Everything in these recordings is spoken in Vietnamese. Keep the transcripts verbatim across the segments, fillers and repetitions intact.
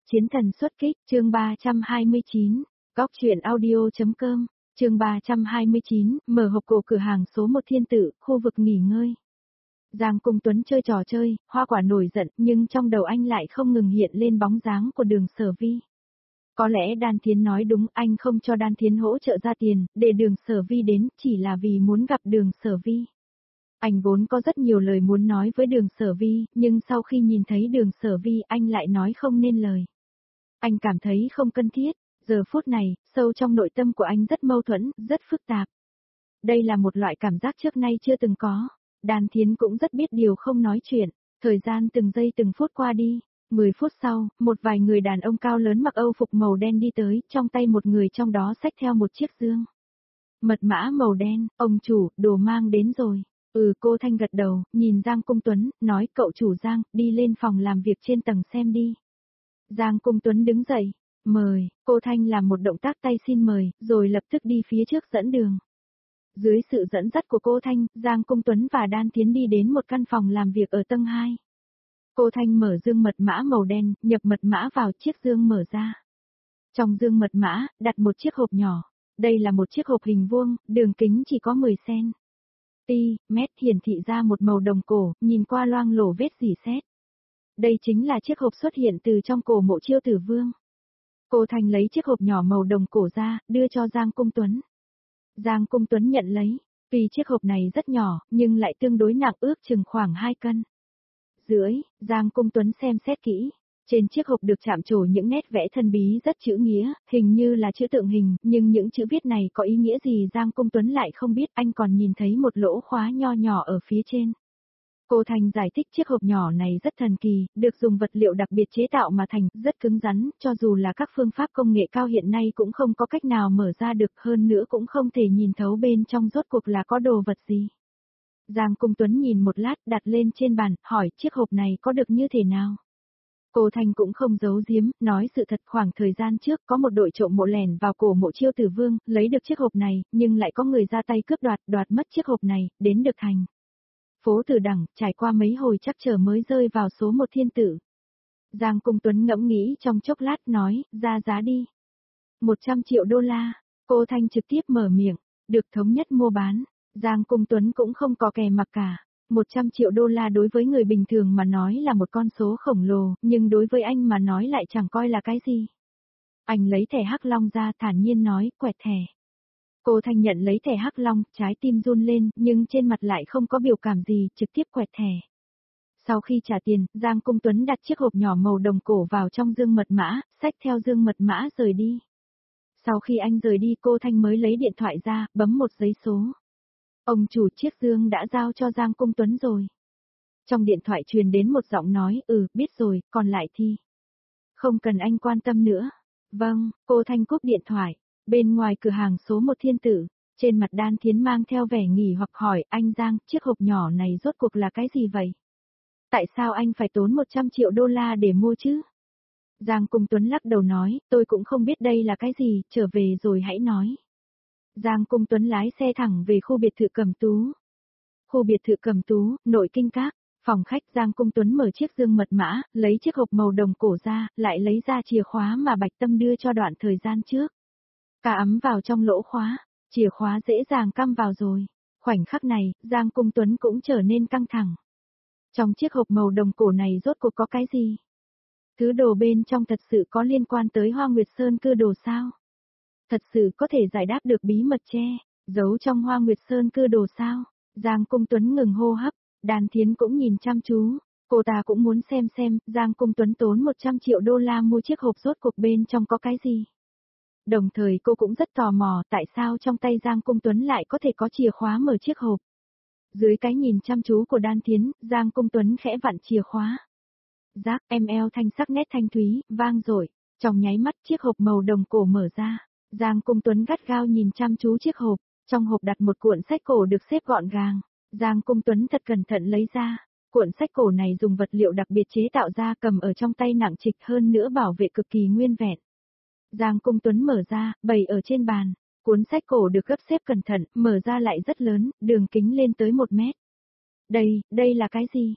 Chiến thần xuất kích, chương ba trăm hai mươi chín, Góc truyện audio.com, chương ba trăm hai mươi chín, mở hộp cổ cửa hàng số một Thiên Tử, khu vực nghỉ ngơi. Giang Cung Tuấn chơi trò chơi, Hoa Quả nổi giận, nhưng trong đầu anh lại không ngừng hiện lên bóng dáng của Đường Sở Vi. Có lẽ Đan Thiến nói đúng, anh không cho Đan Thiến hỗ trợ ra tiền, để Đường Sở Vi đến, chỉ là vì muốn gặp Đường Sở Vi. Anh vốn có rất nhiều lời muốn nói với Đường Sở Vi, nhưng sau khi nhìn thấy Đường Sở Vi anh lại nói không nên lời. Anh cảm thấy không cần thiết, giờ phút này, sâu trong nội tâm của anh rất mâu thuẫn, rất phức tạp. Đây là một loại cảm giác trước nay chưa từng có. Đan Thiến cũng rất biết điều không nói chuyện, thời gian từng giây từng phút qua đi. Mười phút sau, một vài người đàn ông cao lớn mặc âu phục màu đen đi tới, trong tay một người trong đó xách theo một chiếc dương. Mật mã màu đen, ông chủ, đồ mang đến rồi. Ừ, cô Thanh gật đầu, nhìn Giang Cung Tuấn, nói cậu chủ Giang, đi lên phòng làm việc trên tầng xem đi. Giang Cung Tuấn đứng dậy, mời, cô Thanh làm một động tác tay xin mời, rồi lập tức đi phía trước dẫn đường. Dưới sự dẫn dắt của cô Thanh, Giang Cung Tuấn và Đan Thiến đi đến một căn phòng làm việc ở tầng hai. Cô Thanh mở dương mật mã màu đen, nhập mật mã vào chiếc dương mở ra. Trong dương mật mã, đặt một chiếc hộp nhỏ. Đây là một chiếc hộp hình vuông, đường kính chỉ có mười xăng-ti-mét, mét hiển thị ra một màu đồng cổ, nhìn qua loang lổ vết rỉ sét. Đây chính là chiếc hộp xuất hiện từ trong cổ mộ Chiêu Tử Vương. Cô Thanh lấy chiếc hộp nhỏ màu đồng cổ ra, đưa cho Giang Cung Tuấn. Giang Cung Tuấn nhận lấy, vì chiếc hộp này rất nhỏ, nhưng lại tương đối nặng, ước chừng khoảng hai cân. Dưới, Giang Cung Tuấn xem xét kỹ. Trên chiếc hộp được chạm trổ những nét vẽ thân bí rất chữ nghĩa, hình như là chữ tượng hình, nhưng những chữ viết này có ý nghĩa gì Giang Cung Tuấn lại không biết, anh còn nhìn thấy một lỗ khóa nho nhỏ ở phía trên. Cô Thành giải thích chiếc hộp nhỏ này rất thần kỳ, được dùng vật liệu đặc biệt chế tạo mà thành, rất cứng rắn, cho dù là các phương pháp công nghệ cao hiện nay cũng không có cách nào mở ra được, hơn nữa cũng không thể nhìn thấu bên trong rốt cuộc là có đồ vật gì. Giang Cung Tuấn nhìn một lát, đặt lên trên bàn, hỏi chiếc hộp này có được như thế nào? Cô Thanh cũng không giấu giếm, nói sự thật, khoảng thời gian trước có một đội trộm mộ lẻn vào cổ mộ Chiêu Tử Vương, lấy được chiếc hộp này, nhưng lại có người ra tay cướp đoạt, đoạt mất chiếc hộp này, đến được thành phố Tử Đẳng, trải qua mấy hồi chắc chờ mới rơi vào số một Thiên Tử. Giang Cung Tuấn ngẫm nghĩ trong chốc lát nói, ra giá đi. một trăm triệu đô la, cô Thanh trực tiếp mở miệng, được thống nhất mua bán. Giang Cung Tuấn cũng không có kè mặc cả. một trăm triệu đô la đối với người bình thường mà nói là một con số khổng lồ, nhưng đối với anh mà nói lại chẳng coi là cái gì. Anh lấy thẻ Hắc Long ra, thản nhiên nói, quẹt thẻ. Cô Thanh nhận lấy thẻ Hắc Long, trái tim run lên, nhưng trên mặt lại không có biểu cảm gì, trực tiếp quẹt thẻ. Sau khi trả tiền, Giang Cung Tuấn đặt chiếc hộp nhỏ màu đồng cổ vào trong dương mật mã, xách theo dương mật mã rời đi. Sau khi anh rời đi, cô Thanh mới lấy điện thoại ra, bấm một giấy số. Ông chủ, chiếc dương đã giao cho Giang Cung Tuấn rồi. Trong điện thoại truyền đến một giọng nói, ừ, biết rồi, còn lại thì không cần anh quan tâm nữa. Vâng, cô Thanh cúp điện thoại. Bên ngoài cửa hàng số một Thiên Tử, trên mặt Đan Thiến mang theo vẻ nghỉ hoặc hỏi, anh Giang, chiếc hộp nhỏ này rốt cuộc là cái gì vậy? Tại sao anh phải tốn một trăm triệu đô la để mua chứ? Giang Cung Tuấn lắc đầu nói, tôi cũng không biết đây là cái gì, trở về rồi hãy nói. Giang Cung Tuấn lái xe thẳng về khu biệt thự Cẩm Tú. Khu biệt thự Cẩm Tú, nội kinh các, phòng khách. Giang Cung Tuấn mở chiếc dương mật mã, lấy chiếc hộp màu đồng cổ ra, lại lấy ra chìa khóa mà Bạch Tâm đưa cho đoạn thời gian trước. Cả ấm vào trong lỗ khóa, chìa khóa dễ dàng cắm vào rồi. Khoảnh khắc này, Giang Cung Tuấn cũng trở nên căng thẳng. Trong chiếc hộp màu đồng cổ này rốt cuộc có cái gì? Thứ đồ bên trong thật sự có liên quan tới Hoa Nguyệt Sơn cư đồ sao? Thật sự có thể giải đáp được bí mật che giấu trong Hoa Nguyệt Sơn cư đồ sao? Giang Cung Tuấn ngừng hô hấp, Đan Thiến cũng nhìn chăm chú, cô ta cũng muốn xem xem, Giang Cung Tuấn tốn một trăm triệu đô la mua chiếc hộp rốt cuộc bên trong có cái gì. Đồng thời cô cũng rất tò mò tại sao trong tay Giang Cung Tuấn lại có thể có chìa khóa mở chiếc hộp. Dưới cái nhìn chăm chú của Đan Thiến, Giang Cung Tuấn khẽ vặn chìa khóa. Rác, em eo thanh sắc nét thanh thúy, vang dội, trong nháy mắt chiếc hộp màu đồng cổ mở ra. Giang Cung Tuấn gắt gao nhìn chăm chú chiếc hộp, trong hộp đặt một cuộn sách cổ được xếp gọn gàng. Giang Cung Tuấn thật cẩn thận lấy ra, cuộn sách cổ này dùng vật liệu đặc biệt chế tạo ra, cầm ở trong tay nặng trịch, hơn nữa bảo vệ cực kỳ nguyên vẹn. Giang Cung Tuấn mở ra, bày ở trên bàn, cuốn sách cổ được gấp xếp cẩn thận, mở ra lại rất lớn, đường kính lên tới một mét. Đây, đây là cái gì?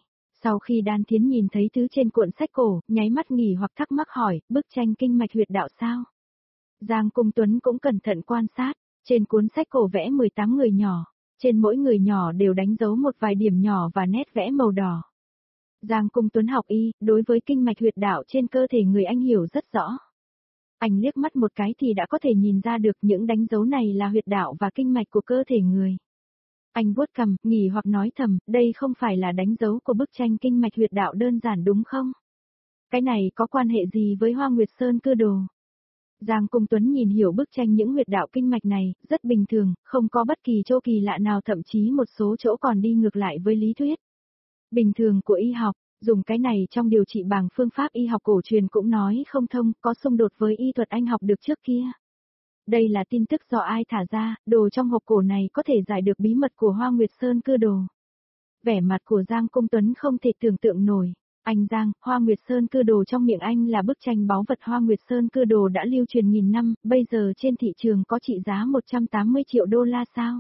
Sau khi Đan Thiến nhìn thấy thứ trên cuộn sách cổ, nháy mắt nghỉ hoặc thắc mắc hỏi, bức tranh kinh mạch huyệt đạo sao? Giang Cung Tuấn cũng cẩn thận quan sát, trên cuốn sách cổ vẽ mười tám người nhỏ, trên mỗi người nhỏ đều đánh dấu một vài điểm nhỏ và nét vẽ màu đỏ. Giang Cung Tuấn học y, đối với kinh mạch huyệt đạo trên cơ thể người anh hiểu rất rõ. Anh liếc mắt một cái thì đã có thể nhìn ra được những đánh dấu này là huyệt đạo và kinh mạch của cơ thể người. Anh vuốt cằm, nghỉ hoặc nói thầm, đây không phải là đánh dấu của bức tranh kinh mạch huyệt đạo đơn giản đúng không? Cái này có quan hệ gì với Hoa Nguyệt Sơn Cư Đồ? Giang Cung Tuấn nhìn hiểu bức tranh những huyệt đạo kinh mạch này, rất bình thường, không có bất kỳ chỗ kỳ lạ nào, thậm chí một số chỗ còn đi ngược lại với lý thuyết bình thường của y học. Dùng cái này trong điều trị bằng phương pháp y học cổ truyền cũng nói không thông, có xung đột với y thuật anh học được trước kia. Đây là tin tức do ai thả ra, đồ trong hộp cổ này có thể giải được bí mật của Hoa Nguyệt Sơn Cư Đồ. Vẻ mặt của Giang Cung Tuấn không thể tưởng tượng nổi. Anh Giang, Hoa Nguyệt Sơn Cư Đồ trong miệng anh là bức tranh báu vật Hoa Nguyệt Sơn Cư Đồ đã lưu truyền nghìn năm, bây giờ trên thị trường có trị giá một trăm tám mươi triệu đô la sao?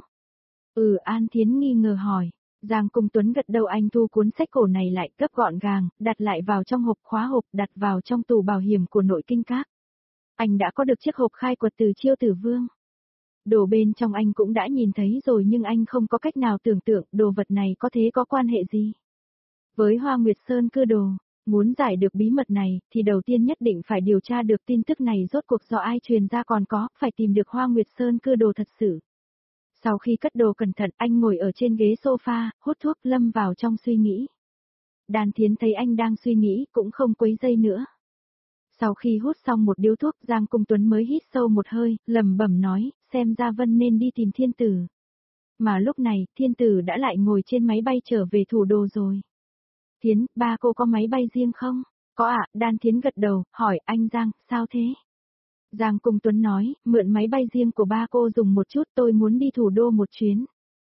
Ừ, An Thiến nghi ngờ hỏi. Giang Cung Tuấn gật đầu, anh thu cuốn sách cổ này lại, gấp gọn gàng, đặt lại vào trong hộp khóa hộp, đặt vào trong tủ bảo hiểm của Nội Kinh Các. Anh đã có được chiếc hộp khai quật từ Chiêu Tử Vương. Đồ bên trong anh cũng đã nhìn thấy rồi, nhưng anh không có cách nào tưởng tượng đồ vật này có thế có quan hệ gì với Hoa Nguyệt Sơn Cư Đồ. Muốn giải được bí mật này, thì đầu tiên nhất định phải điều tra được tin tức này rốt cuộc do ai truyền ra, còn có, phải tìm được Hoa Nguyệt Sơn Cư Đồ thật sự. Sau khi cất đồ cẩn thận, anh ngồi ở trên ghế sofa, hút thuốc, lâm vào trong suy nghĩ. Đan Thiến thấy anh đang suy nghĩ, cũng không quấy dây nữa. Sau khi hút xong một điếu thuốc, Giang Cung Tuấn mới hít sâu một hơi, lẩm bẩm nói, xem ra Vân nên đi tìm Thiên Tử. Mà lúc này, Thiên Tử đã lại ngồi trên máy bay trở về thủ đô rồi. Thiến, ba cô có máy bay riêng không? Có ạ, Đan Thiến gật đầu, hỏi anh Giang, sao thế? Giang Cung Tuấn nói, mượn máy bay riêng của ba cô dùng một chút, tôi muốn đi thủ đô một chuyến.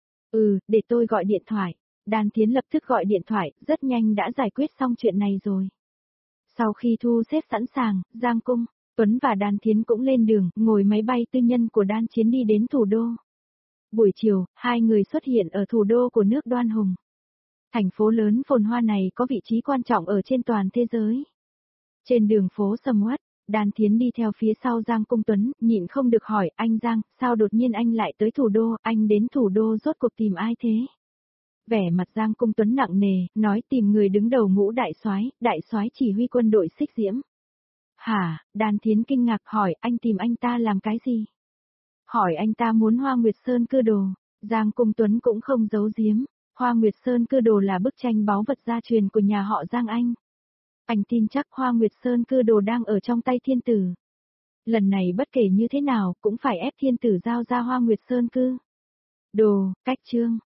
Ừ, để tôi gọi điện thoại. Đan Thiến lập tức gọi điện thoại, rất nhanh đã giải quyết xong chuyện này rồi. Sau khi thu xếp sẵn sàng, Giang Cung Tuấn và Đan Thiến cũng lên đường, ngồi máy bay tư nhân của Đan Chiến đi đến thủ đô. Buổi chiều, hai người xuất hiện ở thủ đô của nước Đoan Hùng. Thành phố lớn phồn hoa này có vị trí quan trọng ở trên toàn thế giới. Trên đường phố sầm uất, Đan Thiến đi theo phía sau Giang Cung Tuấn, nhịn không được hỏi, anh Giang, sao đột nhiên anh lại tới thủ đô, anh đến thủ đô rốt cuộc tìm ai thế? Vẻ mặt Giang Cung Tuấn nặng nề, nói tìm người đứng đầu ngũ đại soái, đại soái chỉ huy quân đội Xích Diễm. Hả? Đan Thiến kinh ngạc hỏi, anh tìm anh ta làm cái gì? Hỏi anh ta muốn Hoa Nguyệt Sơn Cư Đồ. Giang Cung Tuấn cũng không giấu giếm, Hoa Nguyệt Sơn Cư Đồ là bức tranh báu vật gia truyền của nhà họ Giang Anh. Anh tin chắc Hoa Nguyệt Sơn Cư Đồ đang ở trong tay Thiên Tử. Lần này bất kể như thế nào, cũng phải ép Thiên Tử giao ra Hoa Nguyệt Sơn Cư Đồ. Cách chương